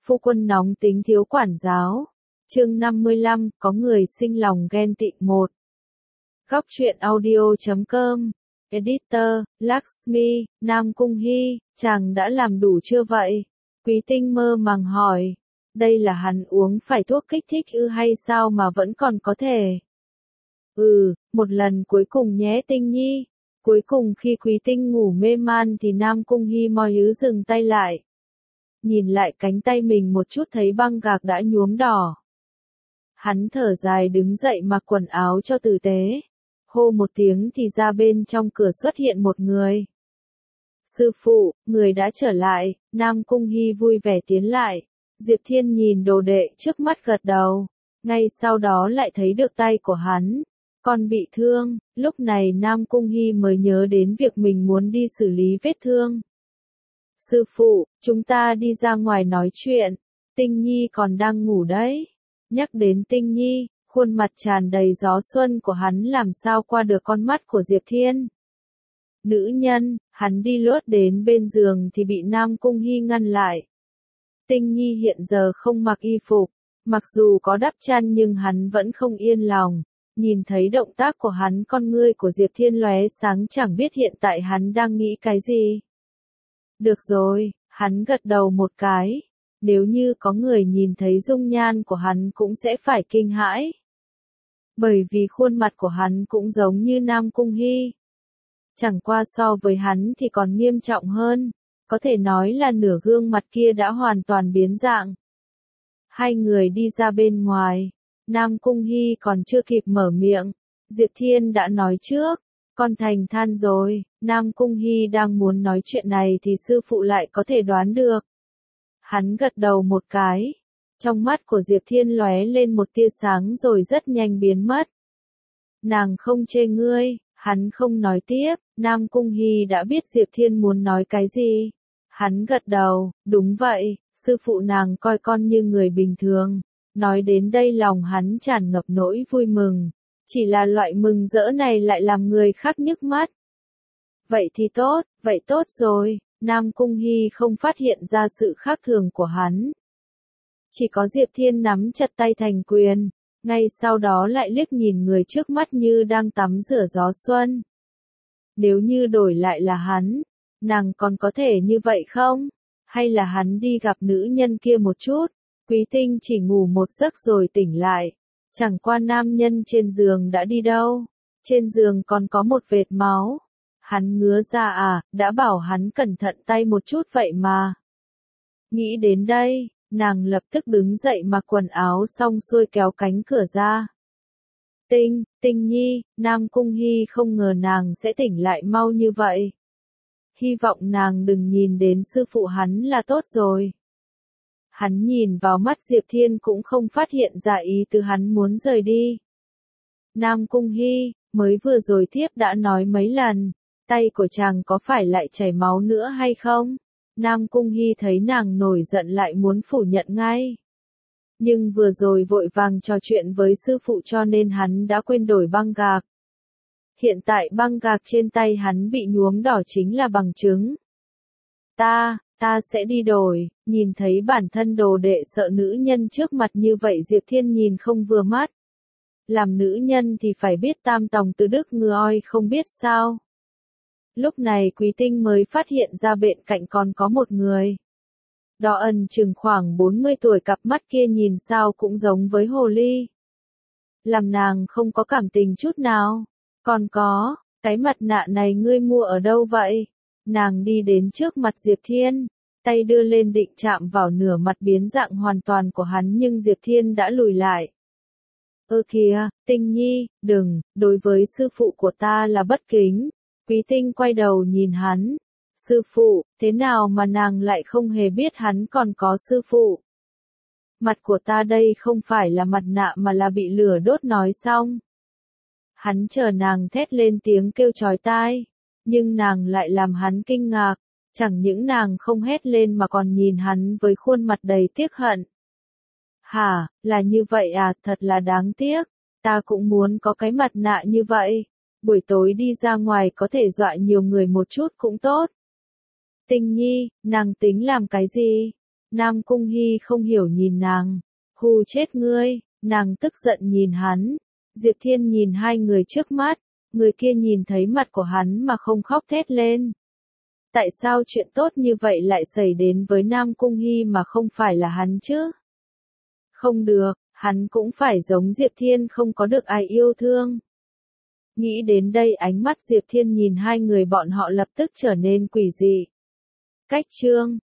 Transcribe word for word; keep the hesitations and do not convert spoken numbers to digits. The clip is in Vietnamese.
Phu quân nóng tính thiếu quản giáo. Chương năm mươi lăm, có người sinh lòng ghen tị một. Góc truyện audio chấm com. Editor, Lakshmi, Nam Cung Hy, chàng đã làm đủ chưa vậy? Quý Tinh mơ màng hỏi. Đây là hắn uống phải thuốc kích thích ư hay sao mà vẫn còn có thể? Ừ, một lần cuối cùng nhé Tinh Nhi. Cuối cùng khi Quý Tinh ngủ mê man thì Nam Cung Hy moi ứ dừng tay lại. Nhìn lại cánh tay mình một chút thấy băng gạc đã nhuốm đỏ. Hắn thở dài đứng dậy mặc quần áo cho tử tế. Hô một tiếng thì ra bên trong cửa xuất hiện một người. Sư phụ, người đã trở lại, Nam Cung Hy vui vẻ tiến lại. Diệp Thiên nhìn đồ đệ trước mắt gật đầu. Ngay sau đó lại thấy được tay của hắn. Còn bị thương, lúc này Nam Cung Hy mới nhớ đến việc mình muốn đi xử lý vết thương. Sư phụ, chúng ta đi ra ngoài nói chuyện. Tinh Nhi còn đang ngủ đấy. Nhắc đến Tinh Nhi, khuôn mặt tràn đầy gió xuân của hắn làm sao qua được con mắt của Diệp Thiên. Nữ nhân, hắn đi lướt đến bên giường thì bị Nam Cung Hy ngăn lại. Tinh Nhi hiện giờ không mặc y phục, mặc dù có đắp chăn nhưng hắn vẫn không yên lòng. Nhìn thấy động tác của hắn con ngươi của Diệp Thiên lóe sáng chẳng biết hiện tại hắn đang nghĩ cái gì. Được rồi, hắn gật đầu một cái. Nếu như có người nhìn thấy dung nhan của hắn cũng sẽ phải kinh hãi. Bởi vì khuôn mặt của hắn cũng giống như Nam Cung Hy. Chẳng qua so với hắn thì còn nghiêm trọng hơn. Có thể nói là nửa gương mặt kia đã hoàn toàn biến dạng. Hai người đi ra bên ngoài. Nam Cung Hy còn chưa kịp mở miệng. Diệp Thiên đã nói trước. Con thành than rồi. Nam Cung Hy đang muốn nói chuyện này thì sư phụ lại có thể đoán được. Hắn gật đầu một cái. Trong mắt của Diệp Thiên lóe lên một tia sáng rồi rất nhanh biến mất. Nàng không chê ngươi, hắn không nói tiếp. Nam Cung Hy đã biết Diệp Thiên muốn nói cái gì. Hắn gật đầu, đúng vậy, sư phụ nàng coi con như người bình thường. Nói đến đây lòng hắn tràn ngập nỗi vui mừng. Chỉ là loại mừng rỡ này lại làm người khác nhức mắt. Vậy thì tốt, vậy tốt rồi. Nam Cung Hy không phát hiện ra sự khác thường của hắn. Chỉ có Diệp Thiên nắm chặt tay thành quyền, ngay sau đó lại liếc nhìn người trước mắt như đang tắm rửa gió xuân. Nếu như đổi lại là hắn, nàng còn có thể như vậy không? Hay là hắn đi gặp nữ nhân kia một chút? Quý Tinh chỉ ngủ một giấc rồi tỉnh lại. Chẳng qua nam nhân trên giường đã đi đâu. Trên giường còn có một vệt máu. Hắn ngứa ra à, đã bảo hắn cẩn thận tay một chút vậy mà. Nghĩ đến đây, nàng lập tức đứng dậy mặc quần áo xong xuôi kéo cánh cửa ra. Tinh, Tinh Nhi, Nam Cung Hy không ngờ nàng sẽ tỉnh lại mau như vậy. Hy vọng nàng đừng nhìn đến sư phụ hắn là tốt rồi. Hắn nhìn vào mắt Diệp Thiên cũng không phát hiện ra ý từ hắn muốn rời đi. Nam Cung Hy, mới vừa rồi thiếp đã nói mấy lần. Tay của chàng có phải lại chảy máu nữa hay không? Nam Cung Hy thấy nàng nổi giận lại muốn phủ nhận ngay. Nhưng vừa rồi vội vàng trò chuyện với sư phụ cho nên hắn đã quên đổi băng gạc. Hiện tại băng gạc trên tay hắn bị nhuốm đỏ chính là bằng chứng. Ta, ta sẽ đi đổi. Nhìn thấy bản thân đồ đệ sợ nữ nhân trước mặt như vậy Diệp Thiên nhìn không vừa mắt. Làm nữ nhân thì phải biết tam tòng tứ đức ngư oi không biết sao. Lúc này Quý Tinh mới phát hiện ra bên cạnh còn có một người. Đó ẩn chừng khoảng bốn mươi tuổi cặp mắt kia nhìn sao cũng giống với hồ ly. Làm nàng không có cảm tình chút nào. Còn có, cái mặt nạ này ngươi mua ở đâu vậy? Nàng đi đến trước mặt Diệp Thiên, tay đưa lên định chạm vào nửa mặt biến dạng hoàn toàn của hắn nhưng Diệp Thiên đã lùi lại. Ơ kìa, Tinh Nhi, đừng, đối với sư phụ của ta là bất kính. Quý Tinh quay đầu nhìn hắn. Sư phụ, thế nào mà nàng lại không hề biết hắn còn có sư phụ? Mặt của ta đây không phải là mặt nạ mà là bị lửa đốt nói xong. Hắn chờ nàng thét lên tiếng kêu chói tai. Nhưng nàng lại làm hắn kinh ngạc. Chẳng những nàng không hét lên mà còn nhìn hắn với khuôn mặt đầy tiếc hận. Hả, là như vậy à, thật là đáng tiếc. Ta cũng muốn có cái mặt nạ như vậy. Buổi tối đi ra ngoài có thể dọa nhiều người một chút cũng tốt. Tinh Nhi, nàng tính làm cái gì? Nam Cung Hy không hiểu nhìn nàng. Hù chết ngươi, nàng tức giận nhìn hắn. Diệp Thiên nhìn hai người trước mắt, người kia nhìn thấy mặt của hắn mà không khóc thét lên. Tại sao chuyện tốt như vậy lại xảy đến với Nam Cung Hy mà không phải là hắn chứ? Không được, hắn cũng phải giống Diệp Thiên không có được ai yêu thương. Nghĩ đến đây ánh mắt Diệp Thiên nhìn hai người bọn họ lập tức trở nên quỷ dị. Cách chương